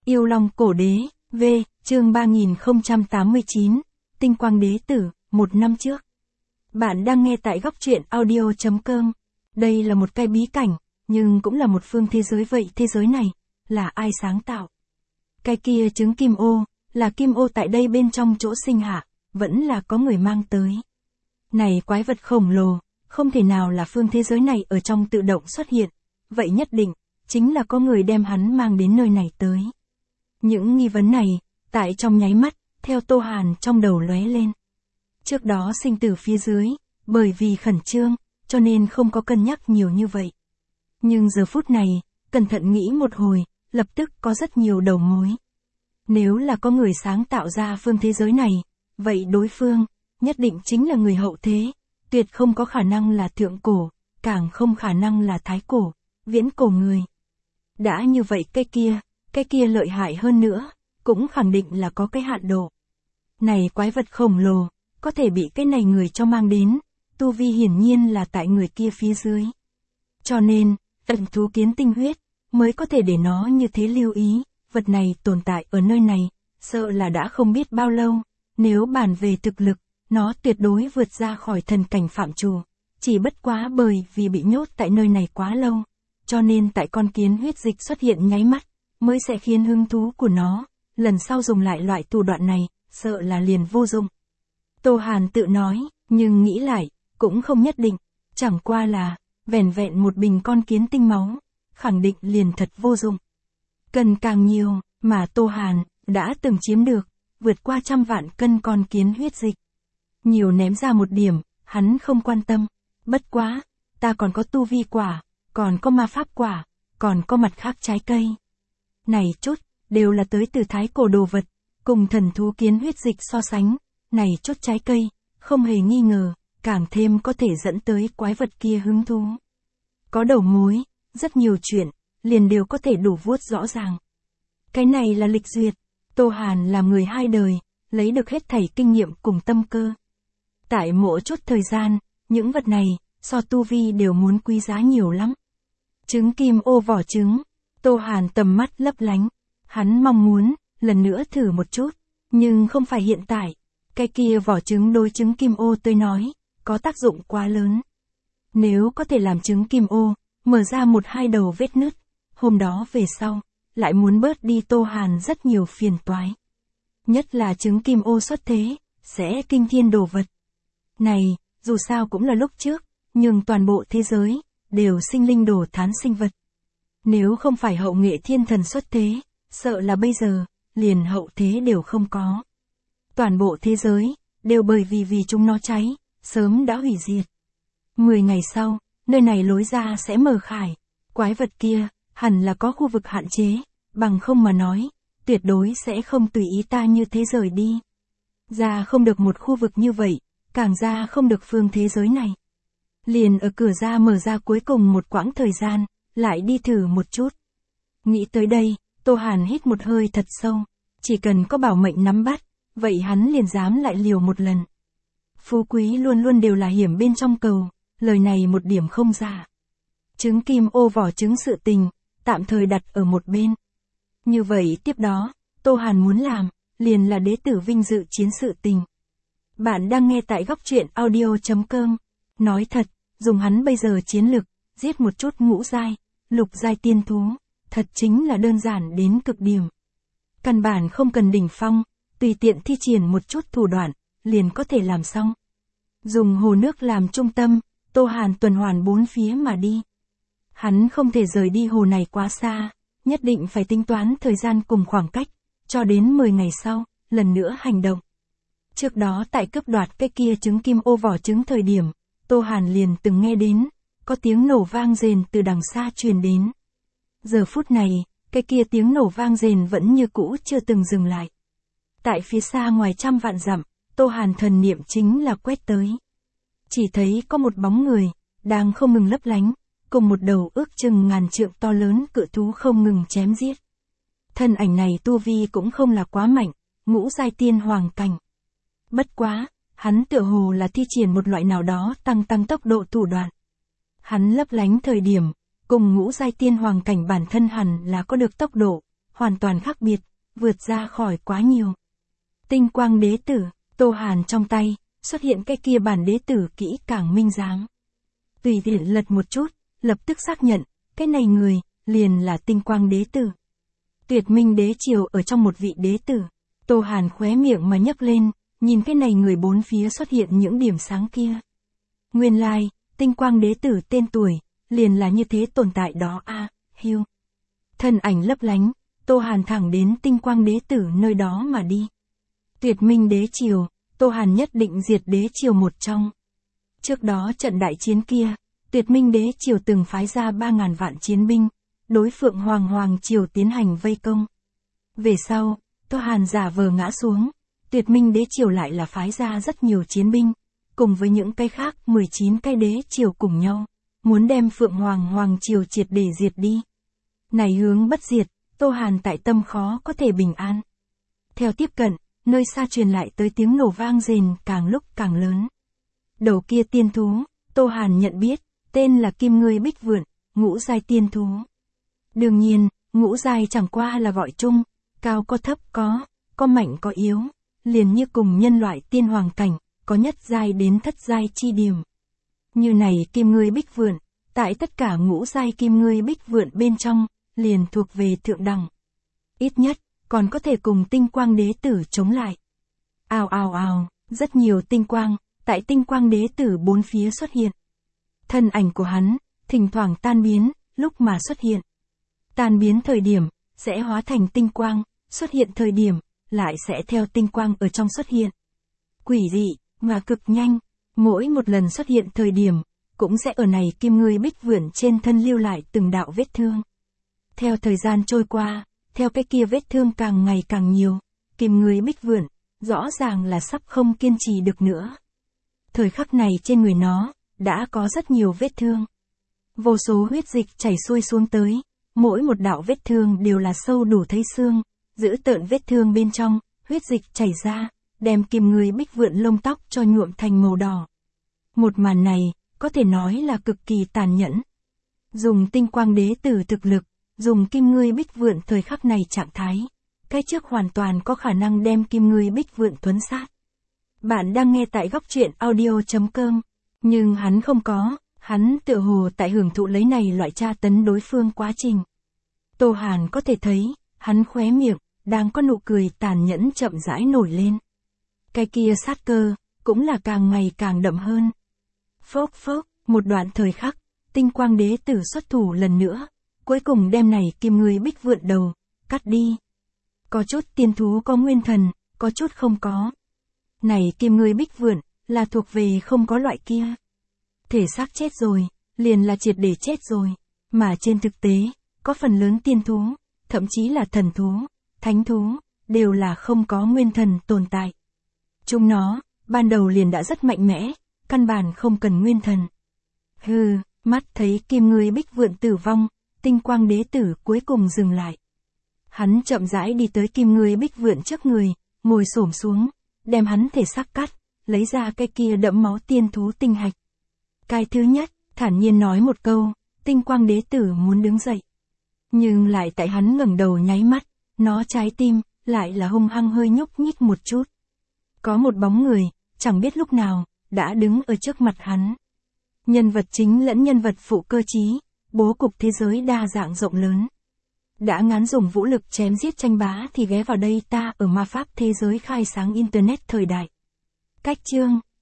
Yêu Long Cổ Đế, V, chương 3089, Tinh Quang Đế Tử, 1 năm trước. Bạn đang nghe tại góc truyện audio.com. Đây là một cái bí cảnh, nhưng cũng là một phương thế giới vậy. Thế giới này, là ai sáng tạo? Cái kia trứng kim ô, là kim ô tại đây bên trong chỗ sinh hạ, vẫn là có người mang tới. Này quái vật khổng lồ, không thể nào là phương thế giới này ở trong tự động xuất hiện, vậy nhất định, chính là có người đem hắn mang đến nơi này tới. Những nghi vấn này, tại trong nháy mắt, theo Tô Hàn trong đầu lóe lên. Trước đó sinh tử phía dưới, bởi vì khẩn trương, cho nên không có cân nhắc nhiều như vậy. Nhưng giờ phút này, cẩn thận nghĩ một hồi, lập tức có rất nhiều đầu mối. Nếu là có người sáng tạo ra phương thế giới này, vậy đối phương, nhất định chính là người hậu thế, tuyệt không có khả năng là thượng cổ, càng không khả năng là thái cổ, viễn cổ người. Đã như vậy cái kia lợi hại hơn nữa, cũng khẳng định là có cái hạn độ. Này quái vật khổng lồ, có thể bị cái này người cho mang đến, tu vi hiển nhiên là tại người kia phía dưới. Cho nên, tận thú kiến tinh huyết, mới có thể để nó như thế lưu ý, vật này tồn tại ở nơi này, sợ là đã không biết bao lâu, nếu bàn về thực lực, nó tuyệt đối vượt ra khỏi thần cảnh phạm trù, chỉ bất quá bởi vì bị nhốt tại nơi này quá lâu, cho nên tại con kiến huyết dịch xuất hiện nháy mắt, mới sẽ khiến hứng thú của nó, lần sau dùng lại loại thủ đoạn này, sợ là liền vô dụng. Tô Hàn tự nói, nhưng nghĩ lại, cũng không nhất định, chẳng qua là, vẻn vẹn một bình con kiến tinh máu, khẳng định liền thật vô dụng. Cần càng nhiều, mà Tô Hàn, đã từng chiếm được, vượt qua 100 vạn cân con kiến huyết dịch. Nhiều ném ra một điểm, hắn không quan tâm, bất quá, ta còn có tu vi quả, còn có ma pháp quả, còn có mặt khác trái cây. Này chút, đều là tới từ thái cổ đồ vật, cùng thần thú kiến huyết dịch so sánh, này chút trái cây, không hề nghi ngờ, càng thêm có thể dẫn tới quái vật kia hứng thú. Có đầu mối, rất nhiều chuyện, liền đều có thể đủ vuốt rõ ràng. Cái này là lịch duyệt, Tô Hàn làm người 2 đời, lấy được hết thảy kinh nghiệm cùng tâm cơ. Tại mỗi chút thời gian, những vật này, so tu vi đều muốn quý giá nhiều lắm. Trứng kim ô vỏ trứng, Tô Hàn tầm mắt lấp lánh, hắn mong muốn, lần nữa thử một chút, nhưng không phải hiện tại, cái kia vỏ trứng đối trứng kim ô tôi nói, có tác dụng quá lớn. Nếu có thể làm trứng kim ô, mở ra 1-2 đầu vết nứt, hôm đó về sau, lại muốn bớt đi Tô Hàn rất nhiều phiền toái. Nhất là trứng kim ô xuất thế, sẽ kinh thiên đồ vật. Này, dù sao cũng là lúc trước, nhưng toàn bộ thế giới, đều sinh linh đồ thán sinh vật. Nếu không phải hậu nghệ thiên thần xuất thế, sợ là bây giờ, liền hậu thế đều không có. Toàn bộ thế giới, đều bởi vì chúng nó cháy, sớm đã hủy diệt. 10 ngày sau, nơi này lối ra sẽ mở khải, quái vật kia, hẳn là có khu vực hạn chế, bằng không mà nói, tuyệt đối sẽ không tùy ý ta như thế rời đi. Ra không được một khu vực như vậy, càng ra không được phương thế giới này. Liền ở cửa ra mở ra cuối cùng một quãng thời gian, lại đi thử một chút. Nghĩ tới đây, Tô Hàn hít một hơi thật sâu, chỉ cần có bảo mệnh nắm bắt, vậy hắn liền dám lại liều một lần. Phú quý luôn luôn đều là hiểm bên trong cầu, lời này một điểm không giả. Trứng kim ô vỏ trứng sự tình, tạm thời đặt ở một bên. Như vậy tiếp đó, Tô Hàn muốn làm, liền là đế tử vinh dự chiến sự tình. Bạn đang nghe tại góc truyện audio.com. Nói thật, dùng hắn bây giờ chiến lực, giết một chút ngũ giai, lục giai tiên thú, thật chính là đơn giản đến cực điểm. Căn bản không cần đỉnh phong, tùy tiện thi triển một chút thủ đoạn, liền có thể làm xong. Dùng hồ nước làm trung tâm, Tô Hàn tuần hoàn 4 phía mà đi. Hắn không thể rời đi hồ này quá xa, nhất định phải tính toán thời gian cùng khoảng cách, cho đến 10 ngày sau, lần nữa hành động. Trước đó tại cướp đoạt cái kia trứng kim ô vỏ trứng thời điểm, Tô Hàn liền từng nghe đến, có tiếng nổ vang rền từ đằng xa truyền đến. Giờ phút này, cái kia tiếng nổ vang rền vẫn như cũ chưa từng dừng lại. Tại phía xa ngoài 100 vạn dặm, Tô Hàn thần niệm chính là quét tới. Chỉ thấy có một bóng người, đang không ngừng lấp lánh, cùng một đầu ước chừng ngàn trượng to lớn cự thú không ngừng chém giết. Thân ảnh này tu vi cũng không là quá mạnh, ngũ giai tiên hoàng cảnh. Bất quá, hắn tựa hồ là thi triển một loại nào đó tăng tốc độ thủ đoạn. Hắn lấp lánh thời điểm, cùng ngũ giai tiên hoàng cảnh bản thân hẳn là có được tốc độ, hoàn toàn khác biệt, vượt ra khỏi quá nhiều. Tinh quang đế tử, Tô Hàn trong tay, xuất hiện cái kia bản đế tử kỹ càng minh dáng. Tùy tiện lật một chút, lập tức xác nhận, cái này người, liền là tinh quang đế tử. Tuyệt minh đế triều ở trong một vị đế tử. Tô Hàn khóe miệng mà nhấc lên, nhìn cái này người bốn phía xuất hiện những điểm sáng kia. Nguyên lai, tinh quang đế tử tên tuổi, liền là như thế tồn tại đó hiu. Thân ảnh lấp lánh, Tô Hàn thẳng đến tinh quang đế tử nơi đó mà đi. Tuyệt minh đế triều, Tô Hàn nhất định diệt đế triều một trong. Trước đó trận đại chiến kia, tuyệt minh đế triều từng phái ra 3.000 vạn chiến binh, đối Phượng Hoàng triều tiến hành vây công. Về sau, Tô Hàn giả vờ ngã xuống, tuyệt minh đế triều lại là phái ra rất nhiều chiến binh, cùng với những cái khác 19 cái đế triều cùng nhau, muốn đem Phượng Hoàng triều triệt để diệt đi. Này hướng bất diệt, Tô Hàn tại tâm khó có thể bình an. Theo tiếp cận, nơi xa truyền lại tới tiếng nổ vang rền càng lúc càng lớn. Đầu kia tiên thú, Tô Hàn nhận biết, tên là Kim Ngươi Bích Vượn, ngũ giai tiên thú. Đương nhiên, ngũ giai chẳng qua là gọi chung, cao có thấp có mạnh có yếu, liền như cùng nhân loại tiên hoàng cảnh, có nhất giai đến thất giai chi điểm. Như này Kim Ngươi Bích Vượn, tại tất cả ngũ giai Kim Ngươi Bích Vượn bên trong, liền thuộc về thượng đẳng. Ít nhất, còn có thể cùng tinh quang đế tử chống lại. Ào, rất nhiều tinh quang, tại tinh quang đế tử bốn phía xuất hiện. Thân ảnh của hắn, thỉnh thoảng tan biến, lúc mà xuất hiện. Tan biến thời điểm, sẽ hóa thành tinh quang, xuất hiện thời điểm, lại sẽ theo tinh quang ở trong xuất hiện. Quỷ dị, mà cực nhanh, mỗi một lần xuất hiện thời điểm, cũng sẽ ở này Kim Ngươi Bích Vượn trên thân lưu lại từng đạo vết thương. Theo thời gian trôi qua, theo cái kia vết thương càng ngày càng nhiều, Kim Ngươi Bích Vượn, rõ ràng là sắp không kiên trì được nữa. Thời khắc này trên người nó, đã có rất nhiều vết thương. Vô số huyết dịch chảy xuôi xuống tới, mỗi một đạo vết thương đều là sâu đủ thấy xương, giữ tợn vết thương bên trong, huyết dịch chảy ra, đem Kim Ngươi Bích Vượn lông tóc cho nhuộm thành màu đỏ. Một màn này, có thể nói là cực kỳ tàn nhẫn. Dùng tinh quang đế tử thực lực, dùng Kim Ngươi Bích Vượn thời khắc này trạng thái, cái trước hoàn toàn có khả năng đem Kim Ngươi Bích Vượn thuấn sát. Bạn đang nghe tại góc truyện audio.com, nhưng hắn không có, hắn tựa hồ tại hưởng thụ lấy này loại tra tấn đối phương quá trình. Tô Hàn có thể thấy, hắn khóe miệng, đang có nụ cười tàn nhẫn chậm rãi nổi lên. Cái kia sát cơ, cũng là càng ngày càng đậm hơn. Phốc, một đoạn thời khắc, tinh quang đế tử xuất thủ lần nữa, cuối cùng đem này Kim Ngươi Bích Vượn đầu, cắt đi. Có chút tiên thú có nguyên thần, có chút không có. Này Kim Ngươi Bích Vượn, là thuộc về không có loại kia. Thể xác chết rồi, liền là triệt để chết rồi. Mà trên thực tế, có phần lớn tiên thú, thậm chí là thần thú, thánh thú, đều là không có nguyên thần tồn tại. Chúng nó, ban đầu liền đã rất mạnh mẽ, căn bản không cần nguyên thần. Mắt thấy Kim Ngươi Bích Vượn tử vong, tinh quang đế tử cuối cùng dừng lại. Hắn chậm rãi đi tới Kim Ngươi Bích Vượn trước người, ngồi xổm xuống, đem hắn thể xác cắt, lấy ra cái kia đẫm máu tiên thú tinh hạch. Cái thứ nhất, thản nhiên nói một câu, tinh quang đế tử muốn đứng dậy. Nhưng lại tại hắn ngẩng đầu nháy mắt, nó trái tim, lại là hung hăng hơi nhúc nhích một chút. Có một bóng người, chẳng biết lúc nào, đã đứng ở trước mặt hắn. Nhân vật chính lẫn nhân vật phụ cơ trí, bố cục thế giới đa dạng rộng lớn. Đã ngán dùng vũ lực chém giết tranh bá thì ghé vào đây ta ở ma pháp thế giới khai sáng internet thời đại. Cách chương